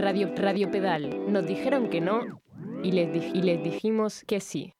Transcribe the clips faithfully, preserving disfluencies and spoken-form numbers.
Radio, Radio Pedal. Nos dijeron que no y les, di- y les dijimos que sí.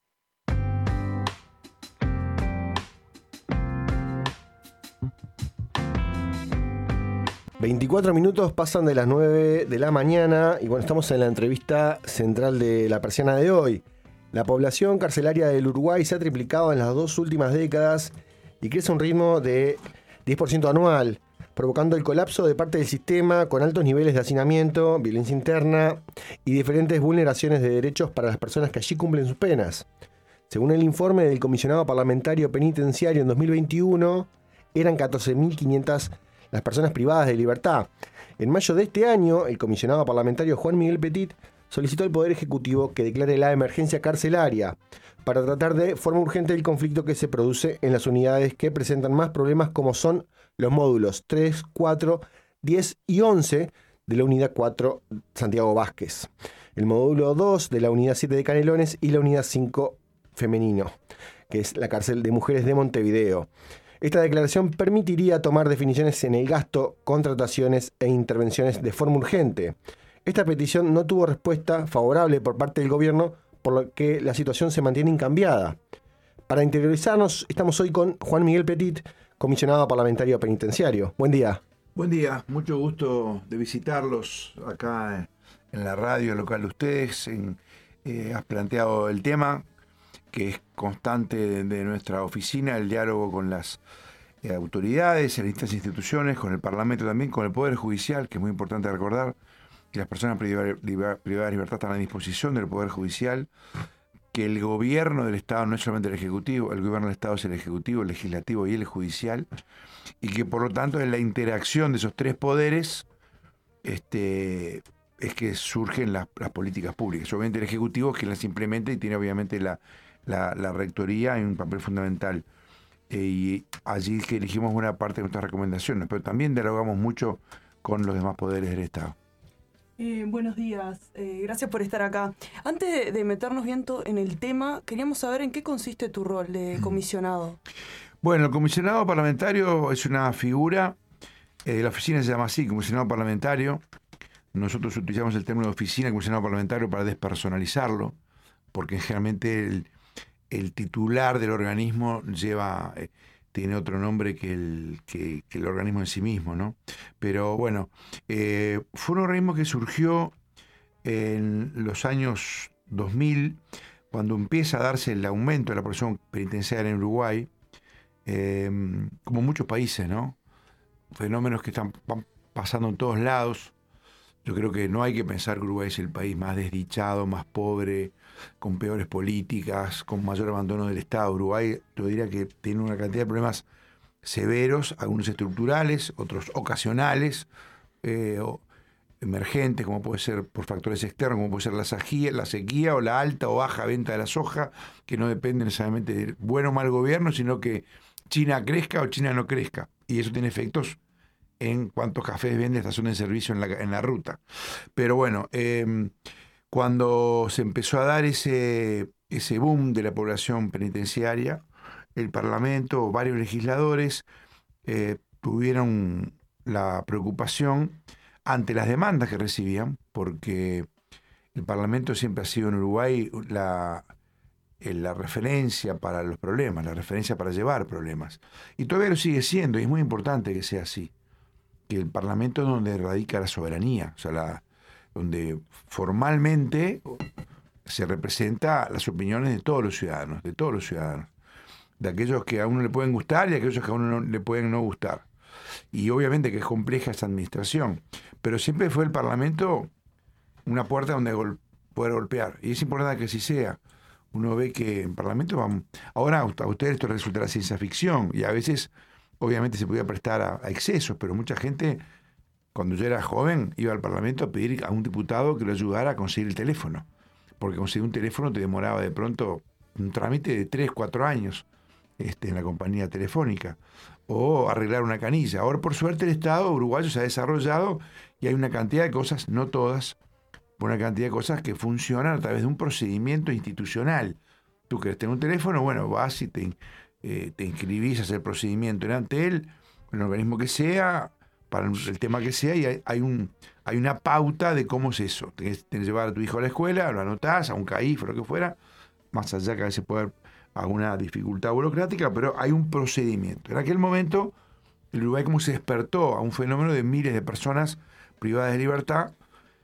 veinticuatro minutos pasan de las nueve de la mañana y bueno, estamos en la entrevista central de La Persiana de hoy. La población carcelaria del Uruguay se ha triplicado en las dos últimas décadas y crece a un ritmo de diez por ciento anual, provocando el colapso de parte del sistema con altos niveles de hacinamiento, violencia interna y diferentes vulneraciones de derechos para las personas que allí cumplen sus penas. Según el informe del Comisionado Parlamentario Penitenciario en dos mil veintiuno, eran catorce mil quinientas las personas privadas de libertad. En mayo de este año, el comisionado parlamentario Juan Miguel Petit solicitó al Poder Ejecutivo que declare la emergencia carcelaria para tratar de forma urgente el conflicto que se produce en las unidades que presentan más problemas, como son los módulos tres, cuatro, diez y once de la unidad cuatro Santiago Vázquez, el módulo dos de la unidad siete de Canelones y la unidad cinco femenino, que es la cárcel de mujeres de Montevideo. Esta declaración permitiría tomar definiciones en el gasto, contrataciones e intervenciones de forma urgente. Esta petición no tuvo respuesta favorable por parte del gobierno, por lo que la situación se mantiene incambiada. Para interiorizarnos, estamos hoy con Juan Miguel Petit, comisionado parlamentario penitenciario. Buen día. Buen día, mucho gusto de visitarlos acá en la radio local de ustedes. En, eh, has planteado el tema que es constante de, de nuestra oficina, el diálogo con las eh, autoridades, en distintas instituciones, con el Parlamento también, con el Poder Judicial, que es muy importante recordar que las personas privadas de libertad están a disposición del Poder Judicial, que el gobierno del Estado no es solamente el Ejecutivo, el gobierno del Estado es el Ejecutivo, el Legislativo y el Judicial, y que por lo tanto en la interacción de esos tres poderes este, es que surgen las, las políticas públicas. Obviamente el Ejecutivo es quien las implementa y tiene obviamente la La, la rectoría en un papel fundamental, eh, y allí que elegimos una parte de nuestras recomendaciones, pero también dialogamos mucho con los demás poderes del Estado. Eh, buenos días, eh, gracias por estar acá. Antes de, de meternos bien to- en el tema, queríamos saber en qué consiste tu rol de comisionado. Bueno, el comisionado parlamentario es una figura, eh, la oficina se llama así, comisionado parlamentario. Nosotros utilizamos el término de oficina, comisionado parlamentario, para despersonalizarlo, porque generalmente el El titular del organismo lleva, eh, tiene otro nombre que el, que, que el organismo en sí mismo, ¿no? Pero bueno, eh, fue un organismo que surgió en los años dos mil, cuando empieza a darse el aumento de la población penitenciaria en Uruguay, eh, como muchos países, ¿no? Fenómenos que están van pasando en todos lados. Yo creo que no hay que pensar que Uruguay es el país más desdichado, más pobre, con peores políticas, con mayor abandono del Estado. Uruguay, yo diría que tiene una cantidad de problemas severos, algunos estructurales, otros ocasionales, eh, o emergentes, como puede ser por factores externos, como puede ser la sequía, la sequía o la alta o baja venta de la soja, que no depende necesariamente del buen o mal gobierno, sino que China crezca o China no crezca. Y eso tiene efectos en cuántos cafés vende estación de servicio en la, en la ruta. Pero bueno, eh, cuando se empezó a dar ese, ese boom de la población penitenciaria, el Parlamento, varios legisladores eh, tuvieron la preocupación ante las demandas que recibían, porque el Parlamento siempre ha sido en Uruguay la, la referencia para los problemas, la referencia para llevar problemas. Y todavía lo sigue siendo, y es muy importante que sea así. Que el Parlamento es donde radica la soberanía, o sea, la, donde formalmente se representa las opiniones de todos los ciudadanos, de todos los ciudadanos, de aquellos que a uno le pueden gustar y de aquellos que a uno no, le pueden no gustar. Y obviamente que es compleja esa administración, pero siempre fue el Parlamento una puerta donde gol- poder golpear, y es importante que así sea. Uno ve que en Parlamento van, ahora a ustedes esto resultará ciencia ficción, y a veces obviamente se podía prestar a, a excesos, pero mucha gente, cuando yo era joven, iba al Parlamento a pedir a un diputado que lo ayudara a conseguir el teléfono, porque conseguir un teléfono te demoraba de pronto un trámite de tres, cuatro años este, en la compañía telefónica, o arreglar una canilla. Ahora, por suerte, el Estado uruguayo se ha desarrollado y hay una cantidad de cosas, no todas, una cantidad de cosas que funcionan a través de un procedimiento institucional. Tú querés tener un teléfono, bueno, vas y te... Eh, te inscribís, haces el procedimiento ante él, en el organismo que sea, para el tema que sea, y hay, hay, un, hay una pauta de cómo es eso. Tenés que llevar a tu hijo a la escuela, lo anotás, a un C A I F, lo que fuera, más allá que a veces puede haber alguna dificultad burocrática, pero hay un procedimiento. En aquel momento, el Uruguay como se despertó a un fenómeno de miles de personas privadas de libertad,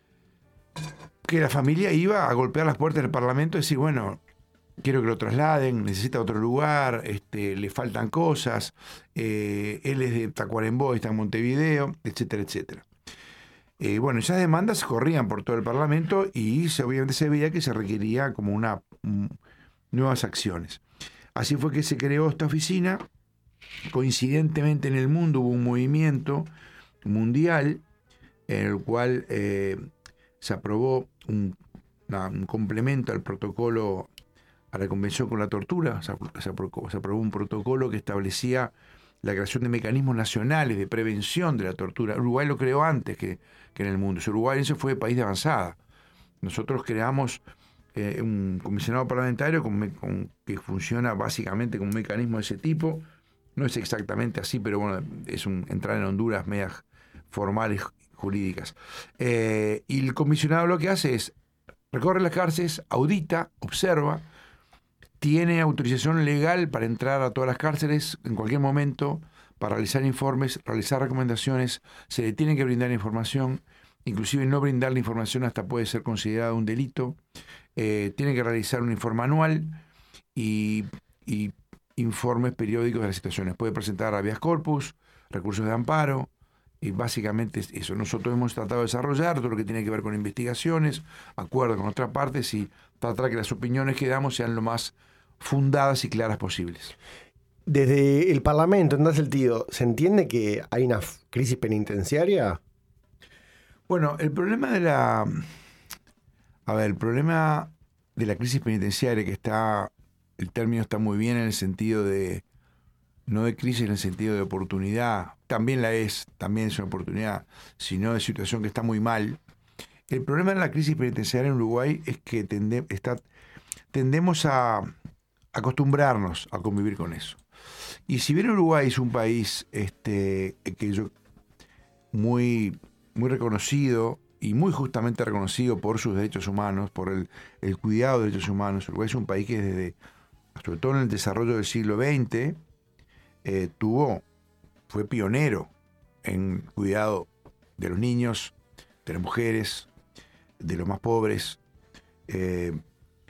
que la familia iba a golpear las puertas del Parlamento y decir, bueno, quiero que lo trasladen, necesita otro lugar, este, le faltan cosas, eh, él es de Tacuarembó, está en Montevideo, etcétera, etcétera. Eh, bueno, esas demandas corrían por todo el Parlamento y se, obviamente se veía que se requería como una um, nuevas acciones. Así fue que se creó esta oficina. Coincidentemente en el mundo hubo un movimiento mundial en el cual eh, se aprobó un, una, un complemento al protocolo, a la Convención con la Tortura. Se, se, aprobó, se aprobó un protocolo que establecía la creación de mecanismos nacionales de prevención de la tortura. Uruguay lo creó antes que, que en el mundo. Uruguay ese fue país de avanzada. Nosotros creamos eh, un comisionado parlamentario con, con, que funciona básicamente como un mecanismo de ese tipo. No es exactamente así, pero bueno, es un entrar en Honduras medias formales jurídicas. Eh, y el comisionado lo que hace es recorre las cárceles, audita, observa, tiene autorización legal para entrar a todas las cárceles en cualquier momento, para realizar informes, realizar recomendaciones, se le tiene que brindar información, inclusive no brindar la información hasta puede ser considerado un delito, eh, tiene que realizar un informe anual y, y informes periódicos de las situaciones. Puede presentar habeas corpus, recursos de amparo, y básicamente eso. Nosotros hemos tratado de desarrollar todo lo que tiene que ver con investigaciones, acuerdos con otras partes y tratar que las opiniones que damos sean lo más fundadas y claras posibles. Desde el Parlamento, en tal sentido, ¿se entiende que hay una crisis penitenciaria? Bueno, el problema de la... A ver, el problema de la crisis penitenciaria, que está... El término está muy bien en el sentido de... No de crisis en el sentido de oportunidad, también la es, también es una oportunidad, sino de situación que está muy mal. El problema de la crisis penitenciaria en Uruguay es que tende, está, tendemos a acostumbrarnos a convivir con eso. Y si bien Uruguay es un país este, que yo, muy, muy reconocido y muy justamente reconocido por sus derechos humanos, por el, el cuidado de derechos humanos, Uruguay es un país que desde, sobre todo en el desarrollo del siglo veinte, eh, tuvo, fue pionero en cuidado de los niños, de las mujeres, de los más pobres, eh,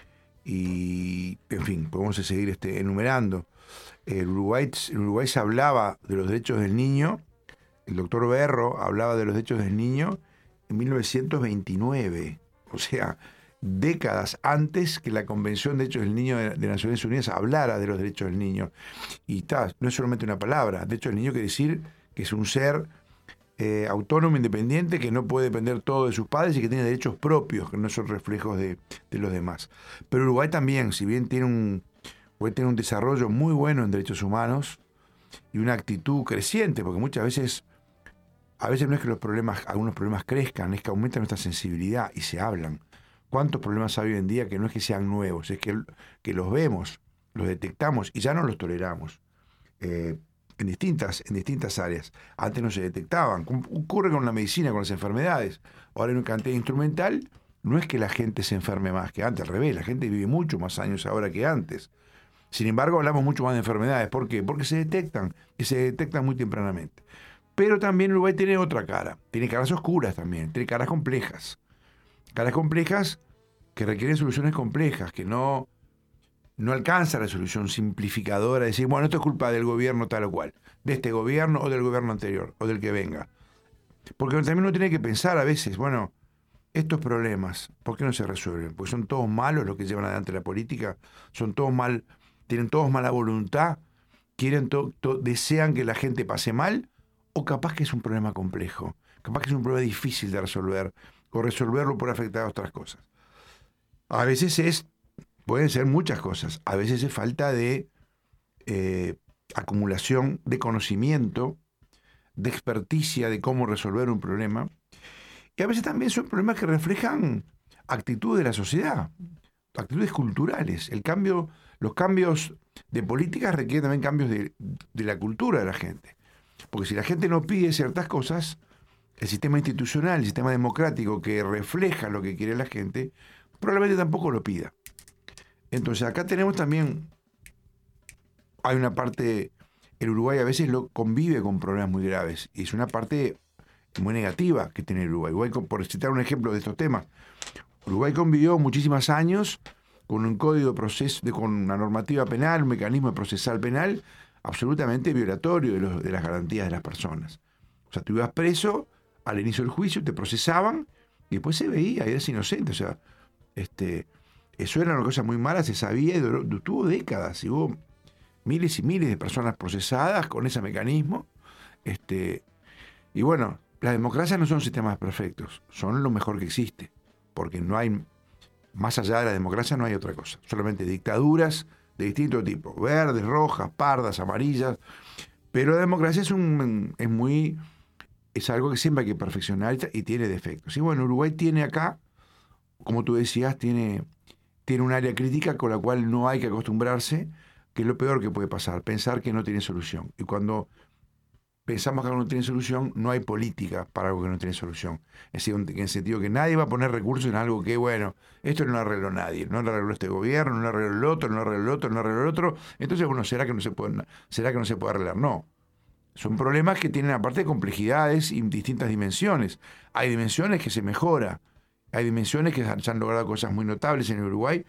y en fin, podemos seguir este, enumerando. El Uruguay, en Uruguay se hablaba de los derechos del niño, el doctor Berro hablaba de los derechos del niño en mil novecientos veintinueve, o sea, décadas antes que la Convención de Derechos del Niño de, de Naciones Unidas hablara de los derechos del niño. Y está, no es solamente una palabra, derechos del niño quiere decir que es un ser eh, autónomo, independiente, que no puede depender todo de sus padres y que tiene derechos propios, que no son reflejos de, de los demás. Pero Uruguay también, si bien tiene un, puede tener un desarrollo muy bueno en derechos humanos y una actitud creciente, porque muchas veces, a veces no es que los problemas, algunos problemas crezcan, es que aumenta nuestra sensibilidad y se hablan. ¿Cuántos problemas hay hoy en día que no es que sean nuevos, es que, que los vemos, los detectamos y ya no los toleramos? Eh, en distintas, en distintas áreas. Antes no se detectaban. Ocurre con la medicina, con las enfermedades. Ahora en una cantidad instrumental, no es que la gente se enferme más que antes, al revés, la gente vive mucho más años ahora que antes. Sin embargo, hablamos mucho más de enfermedades. ¿Por qué? Porque se detectan, y se detectan muy tempranamente. Pero también Uruguay tiene otra cara. Tiene caras oscuras también, tiene caras complejas. Caras complejas que requieren soluciones complejas, que no, no alcanza la solución simplificadora de decir, bueno, esto es culpa del gobierno tal o cual, de este gobierno o del gobierno anterior, o del que venga. Porque también uno tiene que pensar a veces, bueno, estos problemas, ¿por qué no se resuelven? Porque son todos malos los que llevan adelante la política, son todos mal, tienen todos mala voluntad, quieren to, to, desean que la gente pase mal, o capaz que es un problema complejo, capaz que es un problema difícil de resolver, o resolverlo por afectar a otras cosas. A veces es, pueden ser muchas cosas, a veces es falta de eh, acumulación de conocimiento, de experticia de cómo resolver un problema, y a veces también son problemas que reflejan actitudes de la sociedad, actitudes culturales. El cambio, los cambios de políticas requieren también cambios de, de la cultura de la gente. Porque si la gente no pide ciertas cosas, el sistema institucional, el sistema democrático que refleja lo que quiere la gente, probablemente tampoco lo pida. Entonces acá tenemos también, hay una parte, el Uruguay a veces lo convive con problemas muy graves, y es una parte muy negativa que tiene el Uruguay. Uruguay, por citar un ejemplo de estos temas, Uruguay convivió muchísimos años con un código de proceso, de, con una normativa penal, un mecanismo de procesal penal absolutamente violatorio de, los, de las garantías de las personas. O sea, tú ibas preso al inicio del juicio, te procesaban y después se veía, y eras inocente. O sea, este, eso era una cosa muy mala, se sabía y duró, tuvo décadas. Y hubo miles y miles de personas procesadas con ese mecanismo. Este, y bueno, las democracias no son sistemas perfectos, son lo mejor que existe. Porque no hay, más allá de la democracia no hay otra cosa. Solamente dictaduras de distinto tipo, verdes, rojas, pardas, amarillas. Pero la democracia es, un, es muy... es algo que siempre hay que perfeccionar y tiene defectos. Y bueno, Uruguay tiene acá, como tú decías, tiene, tiene un área crítica con la cual no hay que acostumbrarse, que es lo peor que puede pasar, pensar que no tiene solución. Y cuando pensamos que algo no tiene solución, no hay política para algo que no tiene solución. Es decir, en el sentido que nadie va a poner recursos en algo que, bueno, esto no lo arregló nadie, no lo arregló este gobierno, no lo arregló el otro, no lo arregló el otro, no lo arregló el otro. Entonces, bueno, ¿será que no se puede, será que no se puede arreglar? No. Son problemas que tienen aparte complejidades y distintas dimensiones. Hay dimensiones que se mejora, hay dimensiones que se han logrado cosas muy notables en el Uruguay,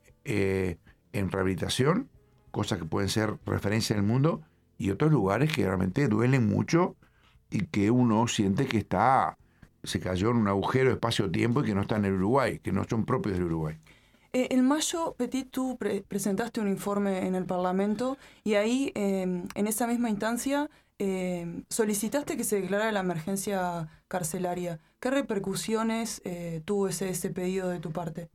eh, en rehabilitación, cosas que pueden ser referencia en el mundo, y otros lugares que realmente duelen mucho y que uno siente que está, se cayó en un agujero de espacio-tiempo y que no está en el Uruguay, que no son propios del Uruguay. Eh, en mayo, Petit, tú pre- presentaste un informe en el Parlamento y ahí, eh, en esa misma instancia, eh, solicitaste que se declarara la emergencia carcelaria. ¿Qué repercusiones eh, tuvo ese, ese pedido de tu parte?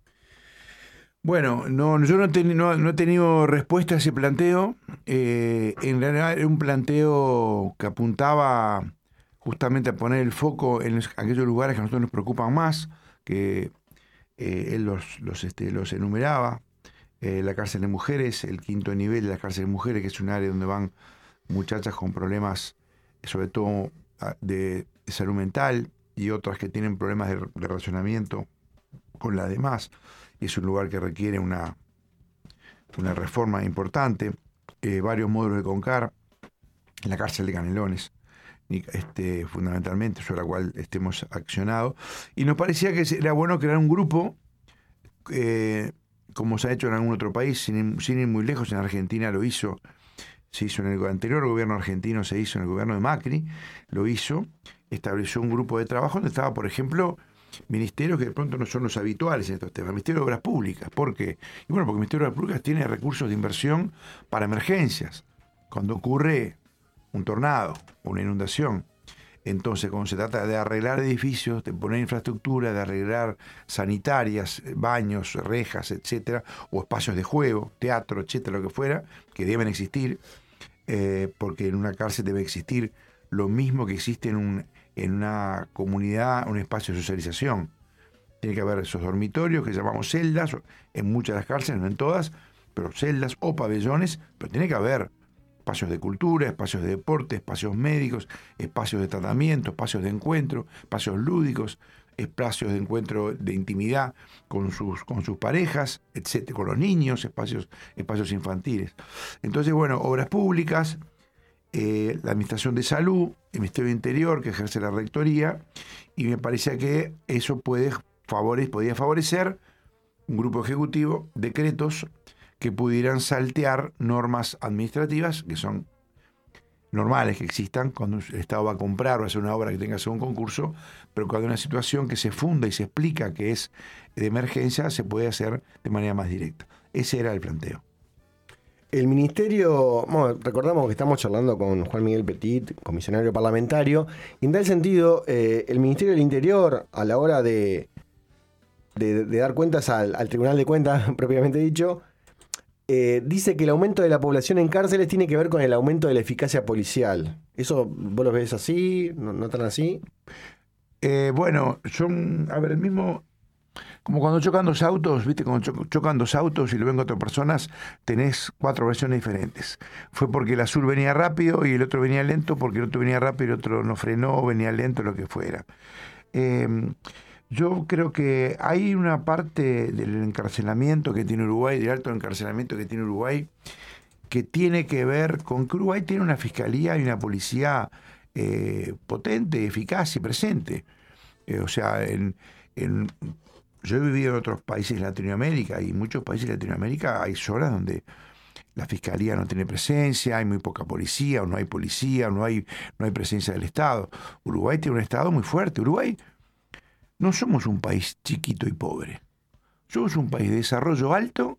Bueno, no, yo no, ten, no, no he tenido respuesta a ese planteo. Eh, en realidad era un planteo que apuntaba justamente a poner el foco en los, aquellos lugares que a nosotros nos preocupan más, que eh, él los, los, este, los enumeraba. Eh, la cárcel de mujeres, el quinto nivel de la cárcel de mujeres, que es un área donde van muchachas con problemas, sobre todo de, de salud mental, y otras que tienen problemas de, de relacionamiento con las demás. Es un lugar que requiere una, una reforma importante. Eh, varios módulos de CONCAR, en la cárcel de Canelones, este, fundamentalmente, sobre la cual estemos accionados. Y nos parecía que era bueno crear un grupo, eh, como se ha hecho en algún otro país, sin, sin ir muy lejos. En Argentina lo hizo, se hizo en el anterior gobierno argentino, se hizo en el gobierno de Macri, lo hizo, estableció un grupo de trabajo donde estaba, por ejemplo, ministerios que de pronto no son los habituales en estos temas. El Ministerio de Obras Públicas. ¿Por qué? Y bueno, porque el Ministerio de Obras Públicas tiene recursos de inversión para emergencias. Cuando ocurre un tornado o una inundación. Entonces, cuando se trata de arreglar edificios, de poner infraestructura, de arreglar sanitarias, baños, rejas, etcétera, o espacios de juego, teatro, etcétera, lo que fuera, que deben existir, eh, porque en una cárcel debe existir lo mismo que existe en un en una comunidad, un espacio de socialización. Tiene que haber esos dormitorios que llamamos celdas, en muchas de las cárceles, no en todas, pero celdas o pabellones, pero tiene que haber espacios de cultura, espacios de deporte, espacios médicos, espacios de tratamiento, espacios de encuentro, espacios lúdicos, espacios de encuentro de intimidad con sus, con sus parejas, etcétera, con los niños, espacios, espacios infantiles. Entonces, bueno, obras públicas, Eh, la Administración de Salud, el Ministerio de Interior, que ejerce la Rectoría, y me parecía que eso puede favore- podía favorecer un grupo ejecutivo, decretos que pudieran saltear normas administrativas, que son normales, que existan cuando el Estado va a comprar o hacer una obra que tenga que hacer un concurso, pero cuando hay una situación que se funda y se explica que es de emergencia, se puede hacer de manera más directa. Ese era el planteo. El ministerio, bueno, recordamos que estamos charlando con Juan Miguel Petit, comisionario parlamentario, y en tal sentido, eh, el Ministerio del Interior, a la hora de, de, de dar cuentas al, al Tribunal de Cuentas, propiamente dicho, eh, dice que el aumento de la población en cárceles tiene que ver con el aumento de la eficacia policial. ¿Eso vos lo ves así? ¿No, no tan así? Eh, bueno, son, a ver, el mismo... Como cuando chocan dos autos, ¿viste? Cuando cho- chocan dos autos y lo ven cuatro personas, tenés cuatro versiones diferentes. Fue porque el azul venía rápido y el otro venía lento, porque el otro venía rápido y el otro no frenó, venía lento, lo que fuera. Eh, yo creo que hay una parte del encarcelamiento que tiene Uruguay, del alto encarcelamiento que tiene Uruguay, que tiene que ver con que Uruguay tiene una fiscalía y una policía eh, potente, eficaz y presente. Eh, o sea, en, en, yo he vivido en otros países de Latinoamérica y en muchos países de Latinoamérica hay zonas donde la fiscalía no tiene presencia, hay muy poca policía, o no hay policía, o no hay, no hay presencia del Estado. Uruguay tiene un Estado muy fuerte. Uruguay no somos un país chiquito y pobre. Somos un país de desarrollo alto,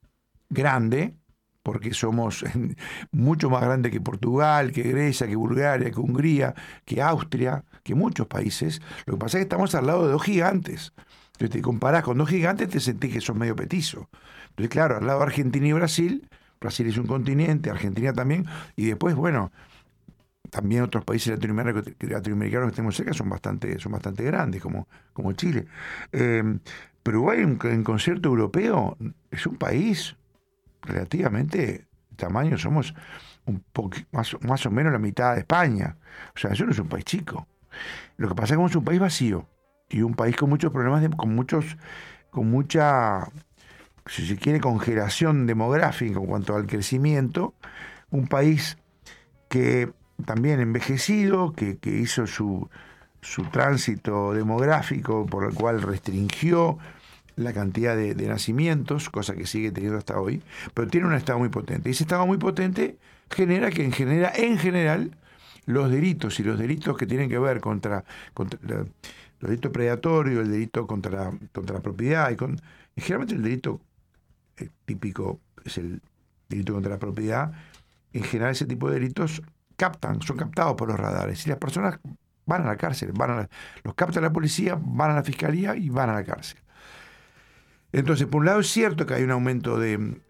grande, porque somos mucho más grande que Portugal, que Grecia, que Bulgaria, que Hungría, que Austria, que muchos países. Lo que pasa es que estamos al lado de dos gigantes. Entonces te comparás con dos gigantes, te sentís que sos medio petizo. Entonces, claro, al lado de Argentina y Brasil, Brasil es un continente, Argentina también, y después, bueno, también otros países latinoamericanos, latinoamericanos que tenemos cerca son bastante, son bastante grandes, como, como Chile. Eh, pero Uruguay, en, en concierto europeo, es un país relativamente tamaño, somos un poco, más, más o menos la mitad de España. O sea, eso no es un país chico. Lo que pasa es que es un país vacío y un país con muchos problemas, de, con muchos, con mucha, si se quiere, congelación demográfica en cuanto al crecimiento. Un país que también envejecido, que, que hizo su, su tránsito demográfico, por el cual restringió la cantidad de, de nacimientos, cosa que sigue teniendo hasta hoy, pero tiene un Estado muy potente. Y ese Estado muy potente genera que en, genera, en general los delitos y los delitos que tienen que ver contra, contra la, los delitos predatorios, el delito contra, contra la propiedad, y, con, y generalmente el delito eh, típico es el delito contra la propiedad. En general ese tipo de delitos captan, son captados por los radares y las personas van a la cárcel, van a la, los capta la policía, van a la fiscalía y van a la cárcel. Entonces, por un lado es cierto que hay un aumento de,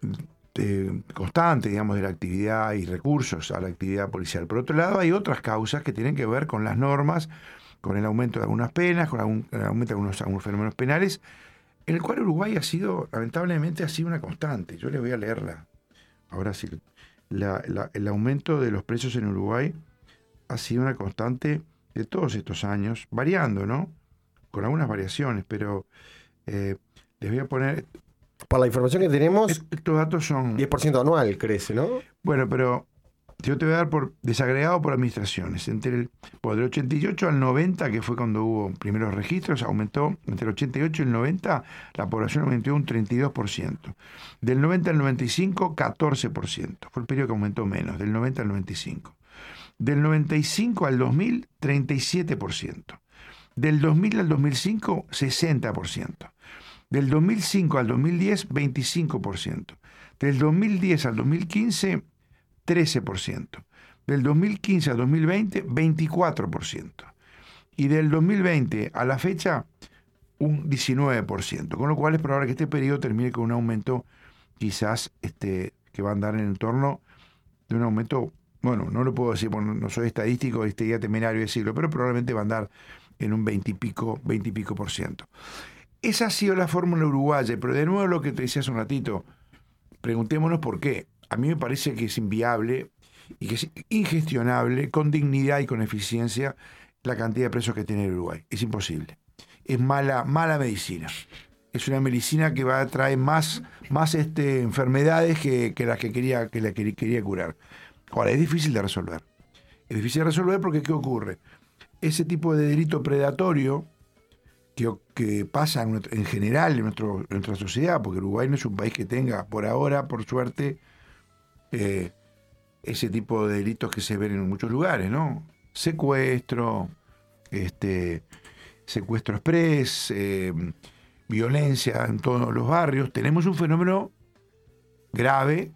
de constante, digamos, de la actividad y recursos a la actividad policial. Por otro lado, hay otras causas que tienen que ver con las normas, con el aumento de algunas penas, con algún, el aumento de algunos, algunos fenómenos penales, en el cual Uruguay ha sido, lamentablemente, ha sido una constante. Yo les voy a leerla. Ahora sí, la, la, el aumento de los precios en Uruguay ha sido una constante de todos estos años, variando, ¿no? Con algunas variaciones, pero eh, les voy a poner... Para la información que tenemos, estos datos son... diez por ciento anual crece, ¿no? Bueno, pero yo te voy a dar por desagregado por administraciones. Entre el, por del ochenta y ocho al noventa, que fue cuando hubo primeros registros, aumentó, entre el ochenta y ocho y el noventa, la población aumentó un treinta y dos por ciento. Del noventa al noventa y cinco, catorce por ciento. Fue el periodo que aumentó menos, del noventa al noventa y cinco. Del noventa y cinco al dos mil, treinta y siete por ciento. Del dos mil al dos mil cinco, sesenta por ciento. Del dos mil cinco al dos mil diez, veinticinco por ciento. Del dos mil diez al dos mil quince, trece por ciento. Del dos mil quince al dos mil veinte, veinticuatro por ciento. Y del dos mil veinte a la fecha, un diecinueve por ciento. Con lo cual es probable que este periodo termine con un aumento quizás este, que va a andar en el entorno de un aumento, bueno, no lo puedo decir porque no soy estadístico, este día temerario decirlo, pero probablemente va a andar en un veinte y pico, veinte y pico por ciento. Esa ha sido la fórmula uruguaya, pero de nuevo lo que te decía hace un ratito, preguntémonos por qué. A mí me parece que es inviable y que es ingestionable, con dignidad y con eficiencia, la cantidad de presos que tiene el Uruguay. Es imposible. Es mala, mala medicina. Es una medicina que va a traer más, más este, enfermedades que, que las que quería, que la que quería curar. Ahora, es difícil de resolver. Es difícil de resolver porque ¿qué ocurre? Ese tipo de delito predatorio que, que pasa en, en general en, nuestro, en nuestra sociedad, porque Uruguay no es un país que tenga, por ahora, por suerte, eh, ese tipo de delitos que se ven en muchos lugares, ¿no? Secuestro, este, secuestro express, eh, violencia en todos los barrios. Tenemos un fenómeno grave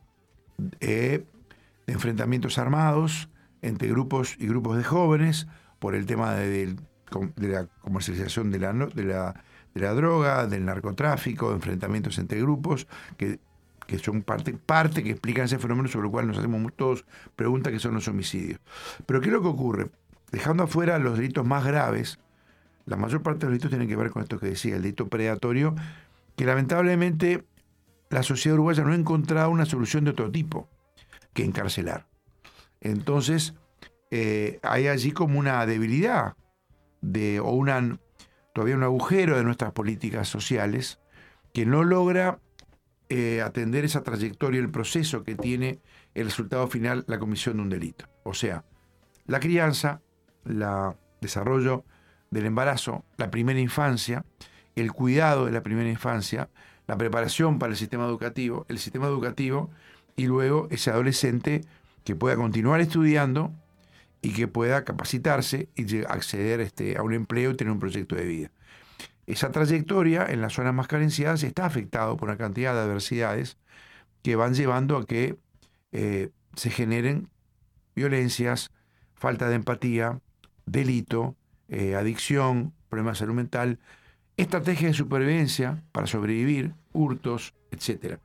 eh, de enfrentamientos armados entre grupos y grupos de jóvenes por el tema de, de, de la comercialización de la, de, la, de la droga, del narcotráfico, enfrentamientos entre grupos que, que son parte, parte que explican ese fenómeno sobre el cual nos hacemos todos preguntas que son los homicidios. Pero ¿qué es lo que ocurre? Dejando afuera los delitos más graves, La mayor parte de los delitos tienen que ver con esto que decía, el delito predatorio, que lamentablemente la sociedad uruguaya no ha encontrado una solución de otro tipo que encarcelar. Entonces, eh, hay allí como una debilidad de, o una, todavía un agujero de nuestras políticas sociales que no logra eh, atender esa trayectoria, el proceso que tiene el resultado final, la comisión de un delito. O sea, la crianza, el desarrollo del embarazo, la primera infancia, el cuidado de la primera infancia, la preparación para el sistema educativo, el sistema educativo y luego ese adolescente que pueda continuar estudiando y que pueda capacitarse y acceder este, a un empleo y tener un proyecto de vida. Esa trayectoria en las zonas más carenciadas está afectado por una cantidad de adversidades que van llevando a que eh, se generen violencias, falta de empatía, delito, eh, adicción, problemas de salud mental, estrategias de supervivencia para sobrevivir, hurtos, etcétera.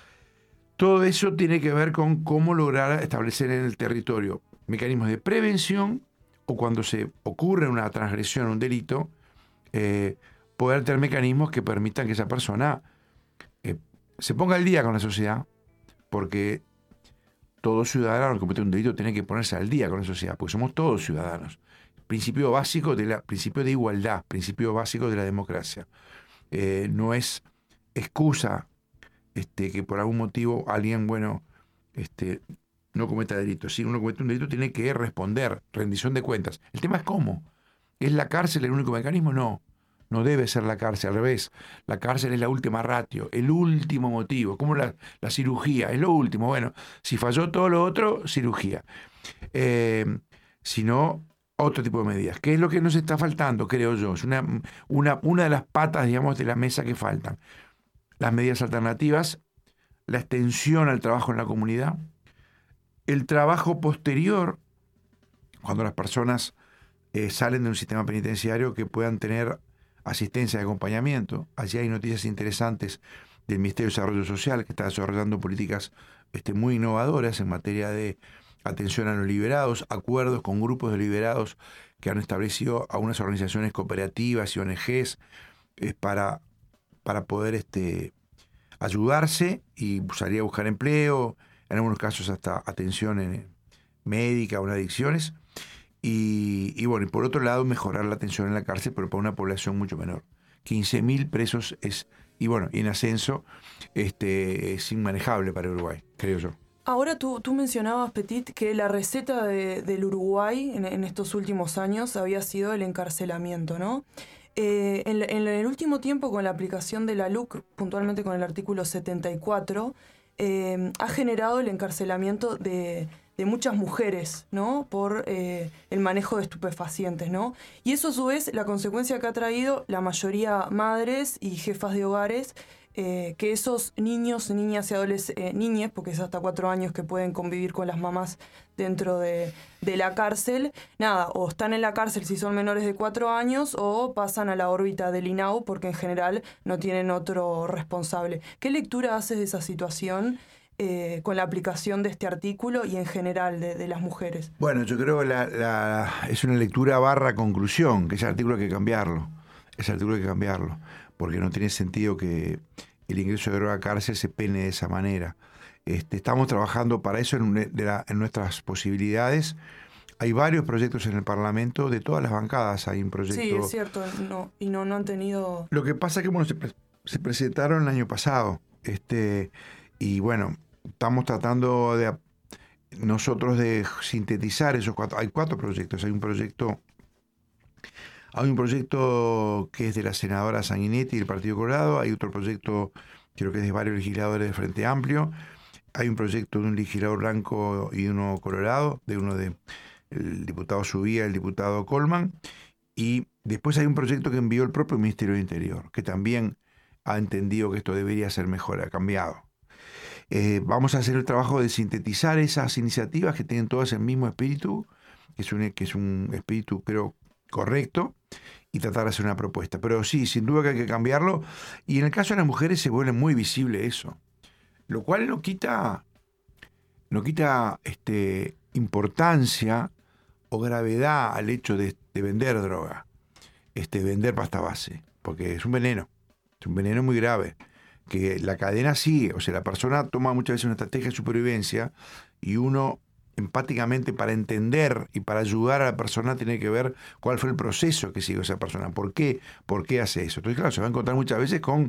Todo eso tiene que ver con cómo lograr establecer en el territorio mecanismos de prevención o cuando se ocurre una transgresión, un delito, eh, poder tener mecanismos que permitan que esa persona eh, se ponga al día con la sociedad, porque todo ciudadano que comete un delito tiene que ponerse al día con la sociedad, porque somos todos ciudadanos. Principio básico de la, principio de igualdad, principio básico de la democracia. Eh, no es excusa este, que por algún motivo alguien, bueno, este, no cometa delito. Si uno comete un delito tiene que responder, rendición de cuentas. El tema es cómo. ¿Es la cárcel el único mecanismo? No. No debe ser la cárcel, al revés. La cárcel es la última ratio, el último motivo. Como la, la cirugía, es lo último. Bueno, si falló todo lo otro, cirugía. Eh, si no, otro tipo de medidas. ¿Qué es lo que nos está faltando, creo yo? Es una, una, una de las patas, digamos, de la mesa que faltan. Las medidas alternativas, la extensión al trabajo en la comunidad, el trabajo posterior, cuando las personas eh, salen de un sistema penitenciario, que puedan tener asistencia y acompañamiento. Allí hay noticias interesantes del Ministerio de Desarrollo Social, que está desarrollando políticas este, muy innovadoras en materia de atención a los liberados, acuerdos con grupos de liberados que han establecido a unas organizaciones cooperativas y O N Ges eh, para, para poder este, ayudarse y salir a buscar empleo, en algunos casos hasta atención en, médica o en adicciones. Y, y bueno, y por otro lado, mejorar la atención en la cárcel, pero para una población mucho menor. quince mil presos es, y bueno, y en ascenso, este, es inmanejable para Uruguay, creo yo. Ahora tú, tú mencionabas, Petit, que la receta de, del Uruguay en, en estos últimos años había sido el encarcelamiento, ¿no? Eh, en, en el último tiempo, con la aplicación de la L U C, puntualmente con el artículo setenta y cuatro, eh, ha generado el encarcelamiento de... de muchas mujeres, ¿no? Por eh, el manejo de estupefacientes, ¿no? Y eso a su vez la consecuencia que ha traído la mayoría madres y jefas de hogares, eh, que esos niños, niñas y adolescentes, eh, niñas, porque es hasta cuatro años que pueden convivir con las mamás dentro de, de la cárcel, nada, o están en la cárcel si son menores de cuatro años o pasan a la órbita del I N A U porque en general no tienen otro responsable. ¿Qué lectura haces de esa situación? Eh, con la aplicación de este artículo y en general de, de las mujeres? Bueno, yo creo que la, la, es una lectura barra conclusión, que ese artículo hay que cambiarlo, ese artículo hay que cambiarlo, porque no tiene sentido que el ingreso de droga a cárcel se pene de esa manera. Este, estamos trabajando para eso en, de la, en nuestras posibilidades. Hay varios proyectos en el Parlamento, de todas las bancadas hay un proyecto. Sí, es cierto, no, y no, no han tenido... Lo que pasa es que bueno, se, pre se presentaron el año pasado, este... Y bueno, estamos tratando de nosotros de sintetizar esos cuatro. Hay cuatro proyectos. Hay un proyecto, hay un proyecto que es de la senadora Sanguinetti del Partido Colorado. Hay otro proyecto, creo que es de varios legisladores del Frente Amplio. Hay un proyecto de un legislador blanco y uno colorado, de uno de el diputado Subía, el diputado Colman. Y después hay un proyecto que envió el propio Ministerio del Interior, que también ha entendido que esto debería ser mejor, ha cambiado. Eh, vamos a hacer el trabajo de sintetizar esas iniciativas que tienen todas el mismo espíritu, que es un, que es un espíritu, creo, correcto, y tratar de hacer una propuesta. Pero sí, sin duda que hay que cambiarlo. Y en el caso de las mujeres se vuelve muy visible eso. Lo cual no quita, no quita este, importancia o gravedad al hecho de, de vender droga. este, vender pasta base, porque es un veneno, es un veneno muy grave, que la cadena sigue, o sea, la persona toma muchas veces una estrategia de supervivencia y uno empáticamente para entender y para ayudar a la persona tiene que ver cuál fue el proceso que siguió esa persona, por qué, por qué hace eso. Entonces, claro, se va a encontrar muchas veces con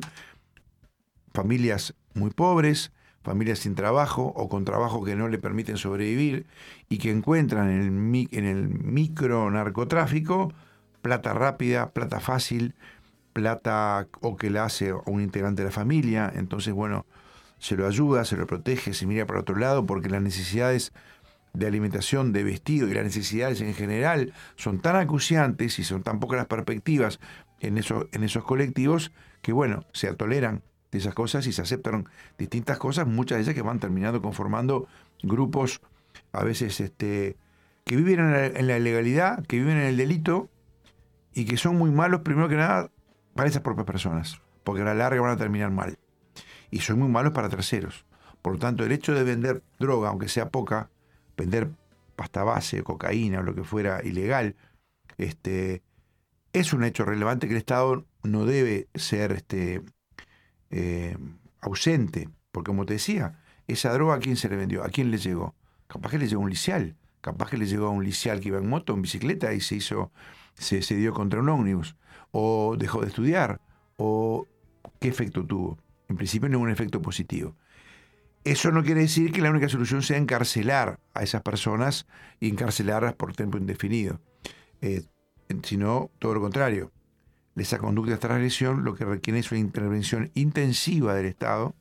familias muy pobres, familias sin trabajo o con trabajo que no le permiten sobrevivir y que encuentran en el, mi- en el micro narcotráfico plata rápida, plata fácil, plata o que la hace un integrante de la familia. Entonces, bueno, se lo ayuda, se lo protege, se mira para otro lado porque las necesidades de alimentación, de vestido y las necesidades en general son tan acuciantes y son tan pocas las perspectivas en esos, en esos colectivos que, bueno, se toleran de esas cosas y se aceptan distintas cosas, muchas de ellas que van terminando conformando grupos a veces este, que viven en la, en la ilegalidad, que viven en el delito y que son muy malos, primero que nada, para esas propias personas, porque a la larga van a terminar mal. Y son muy malos para terceros. Por lo tanto, el hecho de vender droga, aunque sea poca, vender pasta base, cocaína o lo que fuera ilegal, este, es un hecho relevante que el Estado no debe ser este, eh, ausente, porque como te decía, esa droga ¿a quién se le vendió? ¿A quién le llegó? Capaz que le llegó a un licial, capaz que le llegó a un licial que iba en moto, en bicicleta y se hizo, se, se dio contra un ómnibus, o dejó de estudiar, o qué efecto tuvo. En principio ningún efecto positivo. Eso no quiere decir que la única solución sea encarcelar a esas personas y encarcelarlas por tiempo indefinido, eh, sino todo lo contrario. Esa conducta de transgresión lo que requiere es una intervención intensiva del Estado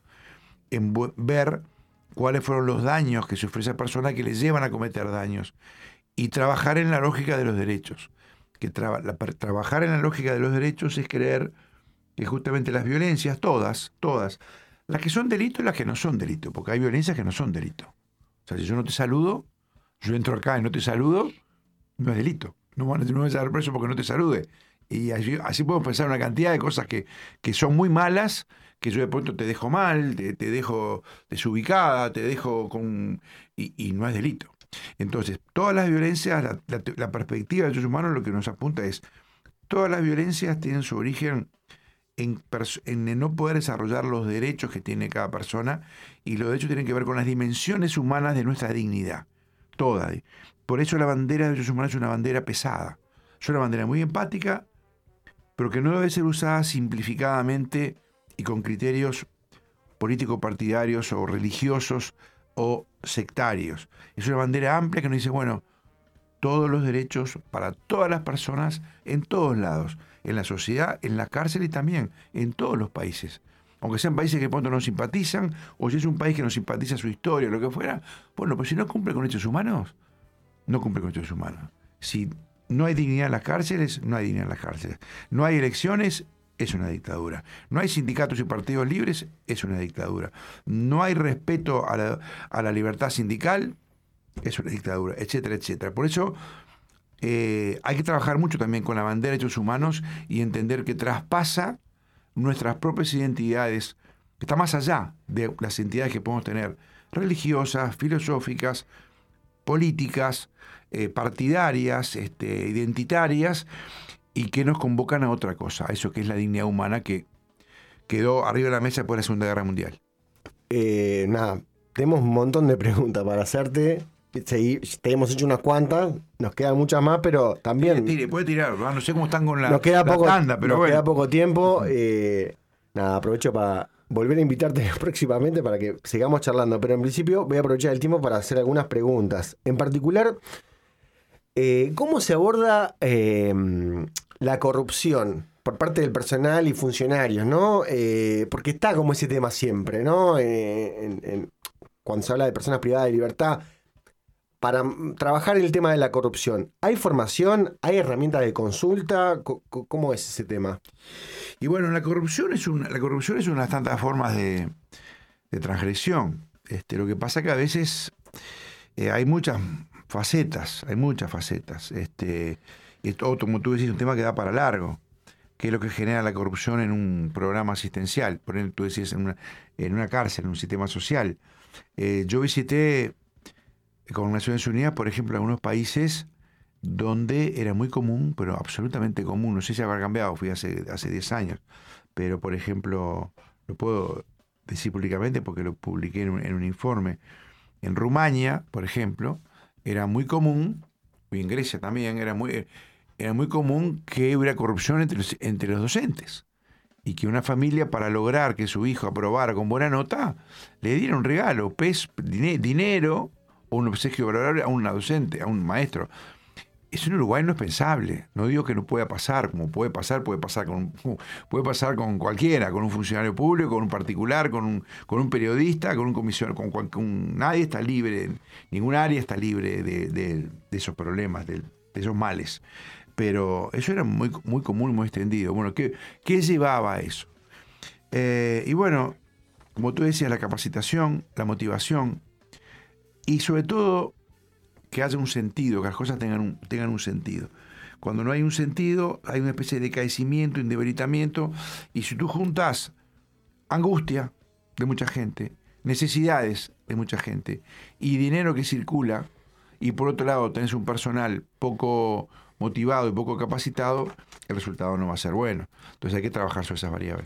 en ver cuáles fueron los daños que sufrió esa persona que le llevan a cometer daños y trabajar en la lógica de los derechos. Que tra la, trabajar en la lógica de los derechos es creer que justamente las violencias, todas, todas, las que son delito y las que no son delito, porque hay violencias que no son delito. O sea, si yo no te saludo, yo entro acá y no te saludo, no es delito. No van a no vas a dar preso porque no te salude. Y así, así podemos pensar una cantidad de cosas que, que son muy malas, que yo de pronto te dejo mal, te, te dejo desubicada, te dejo con... Y, y no es delito. Entonces, todas las violencias, la, la, la perspectiva de los derechos humanos lo que nos apunta es, todas las violencias tienen su origen En, en no poder desarrollar los derechos que tiene cada persona, y los derechos tienen que ver con las dimensiones humanas de nuestra dignidad, toda. Por eso la bandera de derechos humanos es una bandera pesada, es una bandera muy empática, pero que no debe ser usada simplificadamente y con criterios político-partidarios o religiosos o sectarios. Es una bandera amplia que nos dice, bueno, todos los derechos para todas las personas en todos lados, en la sociedad, en la cárcel y también en todos los países. Aunque sean países que de pronto no simpatizan, o si es un país que no simpatiza su historia, lo que fuera, bueno, pues si no cumple con derechos humanos, no cumple con derechos humanos. Si no hay dignidad en las cárceles, no hay dignidad en las cárceles. No hay elecciones, es una dictadura. No hay sindicatos y partidos libres, es una dictadura. No hay respeto a la, a la libertad sindical, es una dictadura, etcétera, etcétera. Por eso eh, hay que trabajar mucho también con la bandera de derechos humanos y entender que traspasa nuestras propias identidades, que está más allá de las entidades que podemos tener, religiosas, filosóficas, políticas, eh, partidarias, este, identitarias, y que nos convocan a otra cosa, a eso que es la dignidad humana que quedó arriba de la mesa después de la Segunda Guerra Mundial. Eh, nada, tenemos un montón de preguntas para hacerte. Sí, te hemos hecho unas cuantas, nos quedan muchas más, pero también... Tire, tire, puede tirar, no sé cómo están con la, nos queda la poco, tanda, pero nos bueno. queda poco tiempo. Eh, nada, aprovecho para volver a invitarte próximamente para que sigamos charlando, pero en principio voy a aprovechar el tiempo para hacer algunas preguntas. En particular, eh, ¿cómo se aborda eh, la corrupción por parte del personal y funcionarios, ¿no? Eh, porque está como ese tema siempre, ¿no? Eh, en, en, cuando se habla de personas privadas de libertad, para trabajar el tema de la corrupción, ¿hay formación? ¿Hay herramientas de consulta? ¿Cómo es ese tema? Y bueno, la corrupción es una, la corrupción es una de las tantas formas de, de transgresión. Este, lo que pasa es que a veces eh, hay muchas facetas, hay muchas facetas. Este, y todo, como tú decís, un tema que da para largo, que es lo que genera la corrupción en un programa asistencial, por ejemplo, tú decís, en una, en una cárcel, en un sistema social. Eh, yo visité con Naciones Unidas, por ejemplo, algunos países donde era muy común, pero absolutamente común, no sé si habrá cambiado, fui hace, hace diez años, pero por ejemplo, lo puedo decir públicamente porque lo publiqué en un, en un informe. En Rumania, por ejemplo, era muy común, y en Grecia también, era muy, era muy común que hubiera corrupción entre los, entre los docentes. Y que una familia, para lograr que su hijo aprobara con buena nota, le diera un regalo, pez, dinero o un obsequio valorable a una docente, a un maestro. Eso en Uruguay no es pensable. No digo que no pueda pasar, como puede pasar, puede pasar con puede pasar con cualquiera, con un funcionario público, con un particular, con un, con un periodista, con un comisionado, con, con, con nadie está libre, ningún área está libre de, de, de esos problemas, de, de esos males. Pero eso era muy, muy común, muy extendido. Bueno, ¿qué, qué llevaba a eso? Eh, y bueno, como tú decías, la capacitación, la motivación y sobre todo que haya un sentido, que las cosas tengan un, tengan un sentido. Cuando no hay un sentido, hay una especie de decaecimiento, un debilitamiento, y si tú juntas angustia de mucha gente, necesidades de mucha gente, y dinero que circula, y por otro lado tenés un personal poco motivado y poco capacitado, el resultado no va a ser bueno. Entonces hay que trabajar sobre esas variables.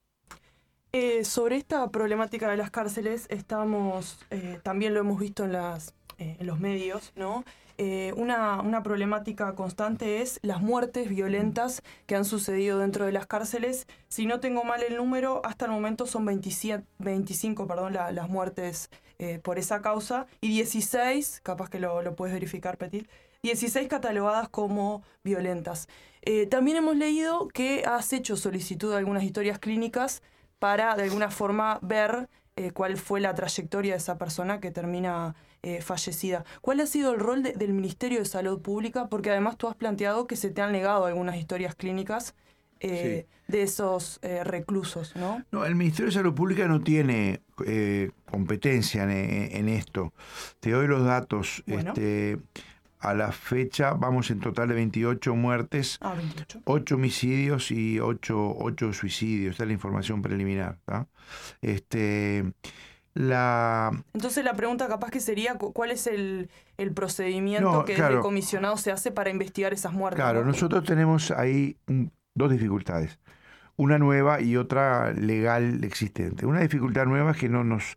Eh, sobre esta problemática de las cárceles, estamos, eh, también lo hemos visto en las Eh, en los medios, ¿no? Eh, una, una problemática constante es las muertes violentas que han sucedido dentro de las cárceles. Si no tengo mal el número, hasta el momento son veintisiete, veinticinco perdón, la, las muertes eh, por esa causa, y dieciséis, capaz que lo, lo puedes verificar, Petit, dieciséis catalogadas como violentas. Eh, también hemos leído que has hecho solicitud de algunas historias clínicas para, de alguna forma, ver eh, cuál fue la trayectoria de esa persona que termina Eh, fallecida. ¿Cuál ha sido el rol de, del Ministerio de Salud Pública? Porque además tú has planteado que se te han negado algunas historias clínicas eh, sí. de esos eh, reclusos, ¿no? No, el Ministerio de Salud Pública no tiene eh, competencia en, en esto. Te doy los datos. Bueno. Este, a la fecha vamos en total de veintiocho muertes, ah, veintiocho. ocho homicidios y ocho, ocho suicidios. Esta es la información preliminar, ¿tá? Este... La... Entonces la pregunta capaz que sería ¿cuál es el, el procedimiento no, que claro, el comisionado se hace para investigar esas muertes? Claro, ¿no? Nosotros tenemos ahí un, dos dificultades, una nueva y otra legal existente. Una dificultad nueva es que no nos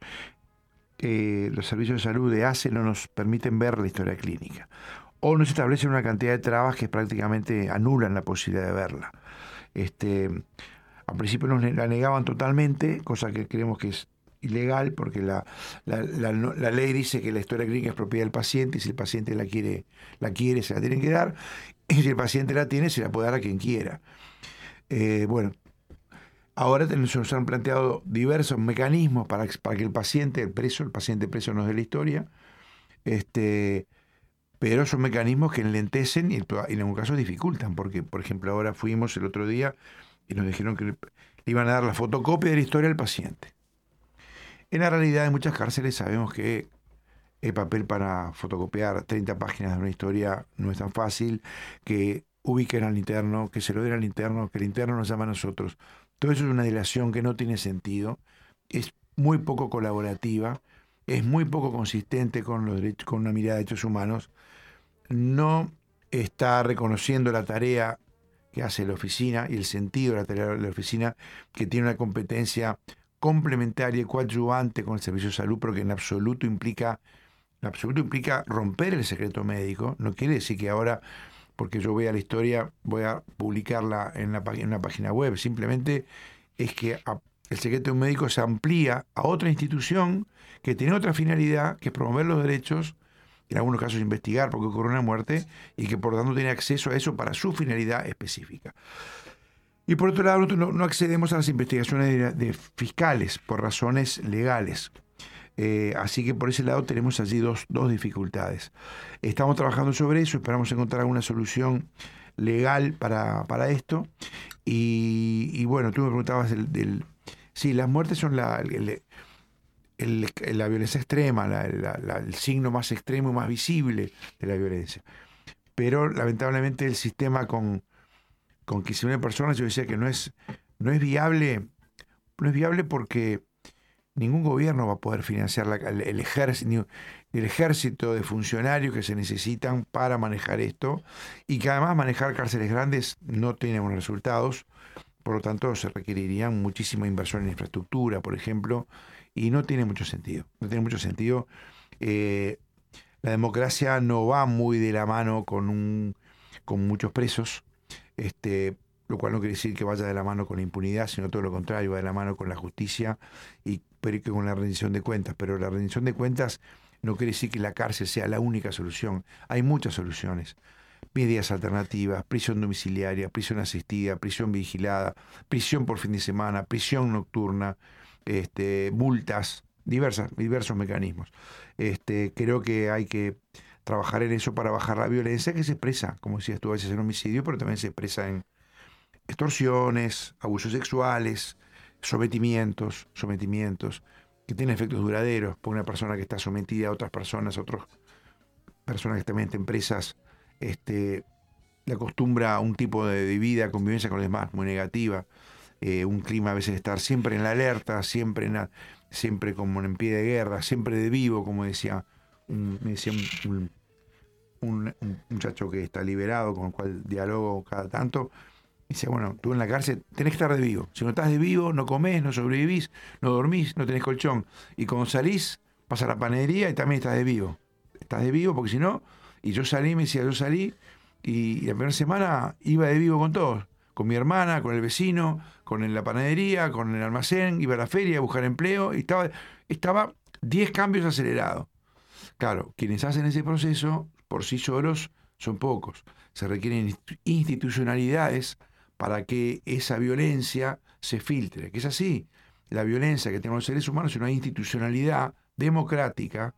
eh, los servicios de salud de A C E no nos permiten ver la historia clínica, o nos establecen una cantidad de trabas que prácticamente anulan la posibilidad de verla. Este, al principio nos la negaban totalmente, cosa que creemos que es ilegal, porque la, la, la, la ley dice que la historia clínica es propiedad del paciente, y si el paciente la quiere, la quiere, se la tienen que dar, y si el paciente la tiene, se la puede dar a quien quiera. Eh, bueno, ahora nos han planteado diversos mecanismos para, para que el paciente, el preso, el paciente preso nos dé la historia, este, pero son mecanismos que enlentecen y, y en algún caso dificultan, porque, por ejemplo, ahora fuimos el otro día y nos dijeron que le iban a dar la fotocopia de la historia al paciente. En la realidad, en muchas cárceles sabemos que el papel para fotocopiar treinta páginas de una historia no es tan fácil, que ubiquen al interno, que se lo den al interno, que el interno nos llama a nosotros. Todo eso es una dilación que no tiene sentido, es muy poco colaborativa, es muy poco consistente con, los derechos, con una mirada de derechos humanos, no está reconociendo la tarea que hace la oficina y el sentido de la tarea de la oficina, que tiene una competencia complementaria y coadyuvante con el servicio de salud, pero que en absoluto implica, en absoluto implica romper el secreto médico. No quiere decir que ahora, porque yo vea la historia, voy a publicarla en, la, en una página web. Simplemente es que a, el secreto médico se amplía a otra institución que tiene otra finalidad, que es promover los derechos, en algunos casos investigar porque ocurre una muerte, y que por tanto tiene acceso a eso para su finalidad específica. Y por otro lado, no, no accedemos a las investigaciones de, de fiscales por razones legales. Eh, así que por ese lado tenemos allí dos, dos dificultades. Estamos trabajando sobre eso, esperamos encontrar alguna solución legal para, para esto. Y, y bueno, tú me preguntabas del... del sí, las muertes son la, el, el, el, la violencia extrema, la, la, la, el signo más extremo y más visible de la violencia. Pero lamentablemente el sistema con... con quince mil personas, yo decía que no es, no es viable, no es viable porque ningún gobierno va a poder financiar la, el, el, ejército, el ejército de funcionarios que se necesitan para manejar esto, y que además manejar cárceles grandes no tiene buenos resultados. Por lo tanto, se requerirían muchísima inversión en infraestructura, por ejemplo, y no tiene mucho sentido. No tiene mucho sentido. Eh, la democracia no va muy de la mano con, un, con muchos presos, este, lo cual no quiere decir que vaya de la mano con la impunidad, sino todo lo contrario, va de la mano con la justicia y pero que con la rendición de cuentas. Pero la rendición de cuentas no quiere decir que la cárcel sea la única solución. Hay muchas soluciones. Medidas alternativas, prisión domiciliaria, prisión asistida, prisión vigilada, prisión por fin de semana, prisión nocturna, este, multas, diversas, diversos mecanismos. Este, creo que hay que trabajar en eso para bajar la violencia que se expresa, como decías tú, a veces en homicidio, pero también se expresa en extorsiones, abusos sexuales, sometimientos, sometimientos, que tienen efectos duraderos, por una persona que está sometida a otras personas, otras personas que también están presas, este, le acostumbra a un tipo de, de vida, convivencia con los demás muy negativa, eh, un clima a veces de estar siempre en la alerta, siempre en la, siempre como en pie de guerra, siempre de vivo, como decía, un, me decía un, un, un muchacho que está liberado, con el cual dialogo cada tanto. Dice, bueno, tú en la cárcel tenés que estar de vivo. Si no estás de vivo, no comés, no sobrevivís, no dormís, no tenés colchón. Y cuando salís, vas a la panadería y también estás de vivo. Estás de vivo porque si no... Y yo salí, me decía, yo salí, y la primera semana iba de vivo con todos. Con mi hermana, con el vecino, con la panadería, con el almacén, iba a la feria a buscar empleo, y estaba, estaba diez cambios acelerados. Claro, quienes hacen ese proceso, por sí solos, son pocos. Se requieren institucionalidades para que esa violencia se filtre, que es así. La violencia que tenemos los seres humanos es una institucionalidad democrática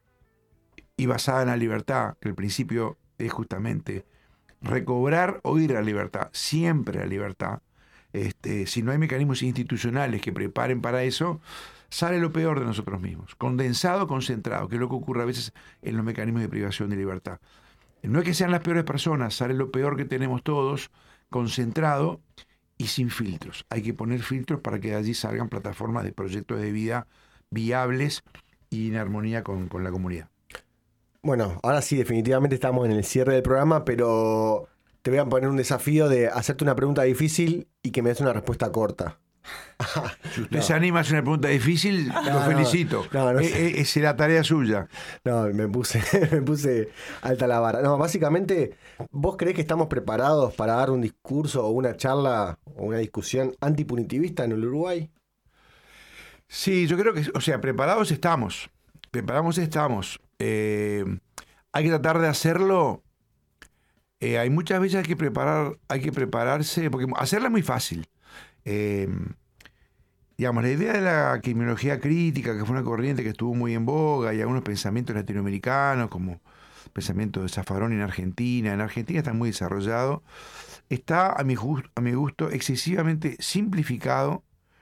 y basada en la libertad, que el principio es justamente recobrar o ir a la libertad, siempre a la libertad. Este, si no hay mecanismos institucionales que preparen para eso, sale lo peor de nosotros mismos, condensado, concentrado, que es lo que ocurre a veces en los mecanismos de privación de libertad. No es que sean las peores personas, sale lo peor que tenemos todos, concentrado y sin filtros. Hay que poner filtros para que de allí salgan plataformas de proyectos de vida viables y en armonía con, con la comunidad. Bueno, ahora sí, definitivamente estamos en el cierre del programa, pero te voy a poner un desafío de hacerte una pregunta difícil y que me des una respuesta corta. Si usted no. se anima a hacer una pregunta difícil, no, lo felicito. No, no, no sé. Es, es la tarea suya. No, me puse, me puse alta la vara. No, básicamente, ¿vos creés que estamos preparados para dar un discurso o una charla o una discusión antipunitivista en el Uruguay? Sí, yo creo que, o sea, preparados estamos. Preparados estamos. Eh, hay que tratar de hacerlo. Eh, hay muchas veces hay que preparar, hay que prepararse, porque hacerla es muy fácil. Eh, digamos, la idea de la criminología crítica, que fue una corriente que estuvo muy en boga, y algunos pensamientos latinoamericanos, como pensamiento de Zaffaroni en Argentina, en Argentina está muy desarrollado, está a mi, gusto, a mi gusto excesivamente simplificado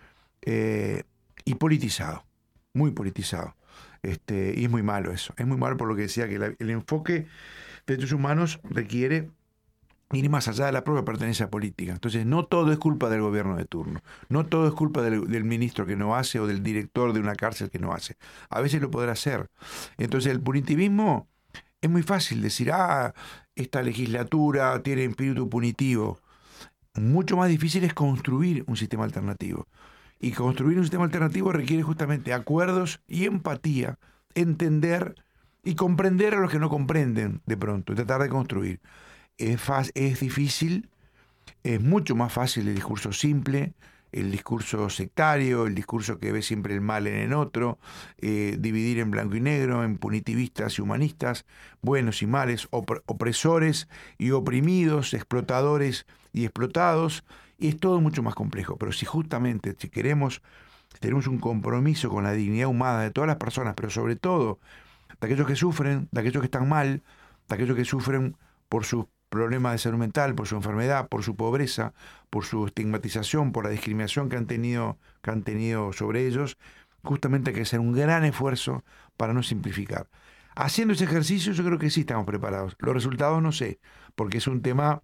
eh, y politizado, muy politizado. Este, y es muy malo eso, es muy malo por lo que decía que la, el enfoque de derechos humanos requiere ir más allá de la propia pertenencia política. Entonces, no todo es culpa del gobierno de turno, no todo es culpa del, del ministro que no hace o del director de una cárcel que no hace. A veces lo podrá hacer. Entonces, el punitivismo es muy fácil decir, ah, esta legislatura tiene espíritu punitivo. Mucho más difícil es construir un sistema alternativo. Y construir un sistema alternativo requiere justamente acuerdos y empatía, entender y comprender a los que no comprenden de pronto, y tratar de construir. Es, fácil, es difícil, es mucho más fácil el discurso simple, el discurso sectario, el discurso que ve siempre el mal en el otro, eh, dividir en blanco y negro, en punitivistas y humanistas, buenos y males, op- opresores y oprimidos, explotadores y explotados, y es todo mucho más complejo. Pero si justamente, si queremos, tenemos un compromiso con la dignidad humana de todas las personas, pero sobre todo de aquellos que sufren, de aquellos que están mal, de aquellos que sufren por sus problemas de salud mental, por su enfermedad, por su pobreza, por su estigmatización, por la discriminación que han tenido, que han tenido sobre ellos, justamente hay que hacer un gran esfuerzo para no simplificar. Haciendo ese ejercicio yo creo que sí estamos preparados. Los resultados no sé, porque es un tema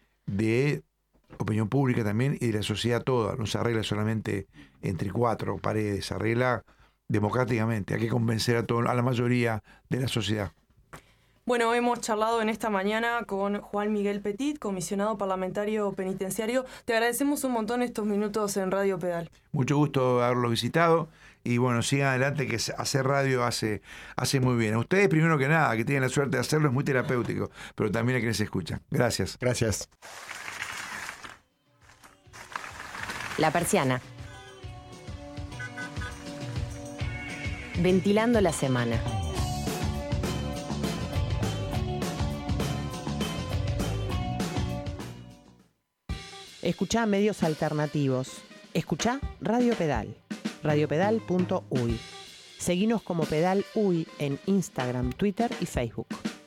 de opinión pública también y de la sociedad toda. No se arregla solamente entre cuatro paredes, se arregla democráticamente. Hay que convencer a, todo, a la mayoría de la sociedad. Bueno, hemos charlado en esta mañana con Juan Miguel Petit, comisionado parlamentario penitenciario. Te agradecemos un montón estos minutos en Radio Pedal. Mucho gusto haberlo visitado y bueno, sigan adelante, que hacer radio hace, hace muy bien. A ustedes, primero que nada, que tienen la suerte de hacerlo, es muy terapéutico, pero también a quienes escuchan. Gracias. Gracias. La Persiana. Ventilando la semana. Escuchá medios alternativos. Escuchá Radio Pedal. radiopedal punto uy. Seguinos como Pedal Uy en Instagram, Twitter y Facebook.